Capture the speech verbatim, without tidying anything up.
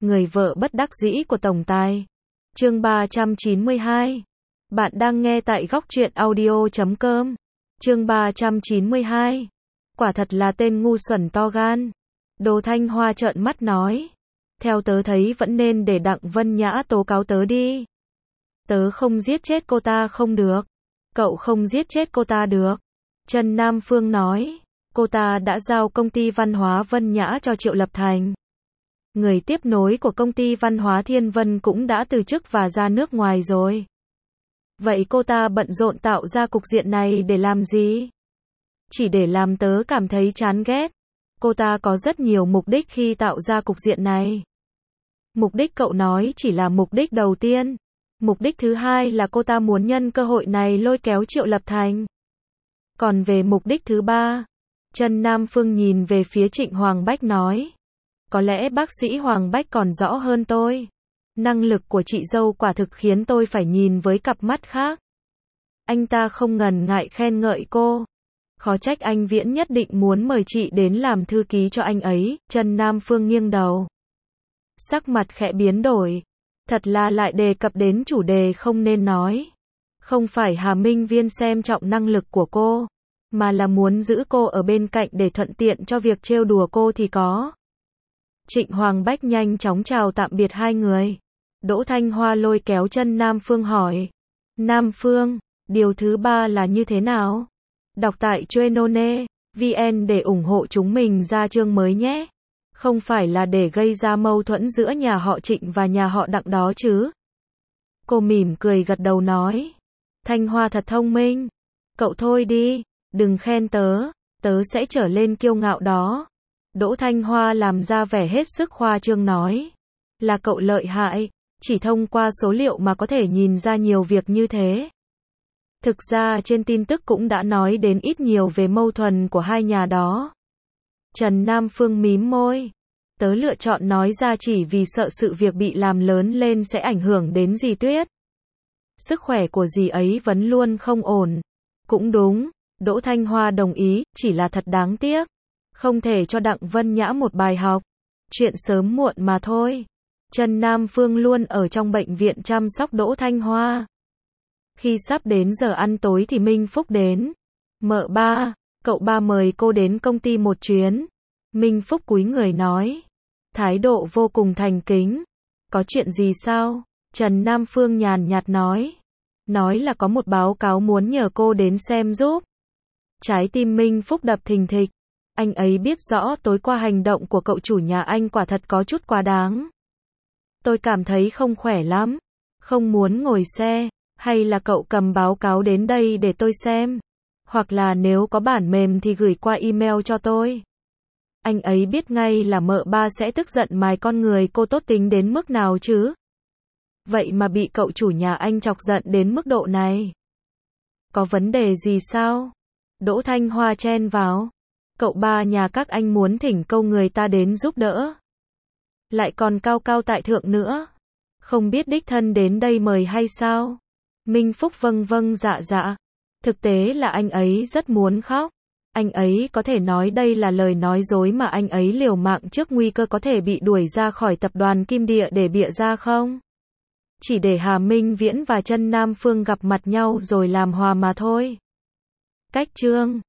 Người vợ bất đắc dĩ của tổng tài. Chương ba trăm chín mươi hai. Bạn đang nghe tại góc truyện audio chấm com. Chương ba trăm chín mươi hai. Quả thật là tên ngu xuẩn to gan. Đỗ Thanh Hoa trợn mắt nói. Theo tớ thấy vẫn nên để Đặng Vân Nhã tố cáo tớ đi. Tớ không giết chết cô ta không được. Cậu không giết chết cô ta được. Trần Nam Phương nói. Cô ta đã giao công ty văn hóa Vân Nhã cho Triệu Lập Thành. Người tiếp nối của công ty văn hóa Thiên Vân cũng đã từ chức và ra nước ngoài rồi. Vậy cô ta bận rộn tạo ra cục diện này để làm gì? Chỉ để làm tớ cảm thấy chán ghét. Cô ta có rất nhiều mục đích khi tạo ra cục diện này. Mục đích cậu nói chỉ là mục đích đầu tiên. Mục đích thứ hai là cô ta muốn nhân cơ hội này lôi kéo Triệu Lập Thành. Còn về mục đích thứ ba, Trần Nam Phương nhìn về phía Trịnh Hoàng Bách nói. Có lẽ bác sĩ Hoàng Bách còn rõ hơn tôi. Năng lực của chị dâu quả thực khiến tôi phải nhìn với cặp mắt khác. Anh ta không ngần ngại khen ngợi cô. Khó trách anh Viễn nhất định muốn mời chị đến làm thư ký cho anh ấy. Trần Nam Phương nghiêng đầu. Sắc mặt khẽ biến đổi. Thật là lại đề cập đến chủ đề không nên nói. Không phải Hà Minh Viên xem trọng năng lực của cô, mà là muốn giữ cô ở bên cạnh để thuận tiện cho việc trêu đùa cô thì có. Trịnh Hoàng Bách nhanh chóng chào tạm biệt hai người. Đỗ Thanh Hoa lôi kéo chân Nam Phương hỏi. Nam Phương, điều thứ ba là như thế nào? Đọc tại Chuenone vê en để ủng hộ chúng mình ra chương mới nhé. Không phải là để gây ra mâu thuẫn giữa nhà họ Trịnh và nhà họ Đặng đó chứ? Cô mỉm cười gật đầu nói. Thanh Hoa thật thông minh. Cậu thôi đi, đừng khen tớ, tớ sẽ trở lên kiêu ngạo đó. Đỗ Thanh Hoa làm ra vẻ hết sức khoa trương nói. Là cậu lợi hại, chỉ thông qua số liệu mà có thể nhìn ra nhiều việc như thế. Thực ra trên tin tức cũng đã nói đến ít nhiều về mâu thuẫn của hai nhà đó. Trần Nam Phương mím môi. Tớ lựa chọn nói ra chỉ vì sợ sự việc bị làm lớn lên sẽ ảnh hưởng đến dì Tuyết. Sức khỏe của dì ấy vẫn luôn không ổn. Cũng đúng, Đỗ Thanh Hoa đồng ý, chỉ là thật đáng tiếc. Không thể cho Đặng Vân Nhã một bài học. Chuyện sớm muộn mà thôi. Trần Nam Phương luôn ở trong bệnh viện chăm sóc Đỗ Thanh Hoa. Khi sắp đến giờ ăn tối thì Minh Phúc đến. Mợ ba, cậu ba mời cô đến công ty một chuyến. Minh Phúc cúi người nói. Thái độ vô cùng thành kính. Có chuyện gì sao? Trần Nam Phương nhàn nhạt nói. Nói là có một báo cáo muốn nhờ cô đến xem giúp. Trái tim Minh Phúc đập thình thịch. Anh ấy biết rõ tối qua hành động của cậu chủ nhà anh quả thật có chút quá đáng. Tôi cảm thấy không khỏe lắm. Không muốn ngồi xe. Hay là cậu cầm báo cáo đến đây để tôi xem. Hoặc là nếu có bản mềm thì gửi qua email cho tôi. Anh ấy biết ngay là mợ ba sẽ tức giận mài con người cô tốt tính đến mức nào chứ. Vậy mà bị cậu chủ nhà anh chọc giận đến mức độ này. Có vấn đề gì sao? Đỗ Thanh Hoa chen vào. Cậu ba nhà các anh muốn thỉnh câu người ta đến giúp đỡ. Lại còn cao cao tại thượng nữa. Không biết đích thân đến đây mời hay sao? Minh Phúc vâng vâng dạ dạ. Thực tế là anh ấy rất muốn khóc. Anh ấy có thể nói đây là lời nói dối mà anh ấy liều mạng trước nguy cơ có thể bị đuổi ra khỏi tập đoàn Kim Địa để bịa ra không? Chỉ để Hà Minh Viễn và Trần Nam Phương gặp mặt nhau rồi làm hòa mà thôi. Cách chương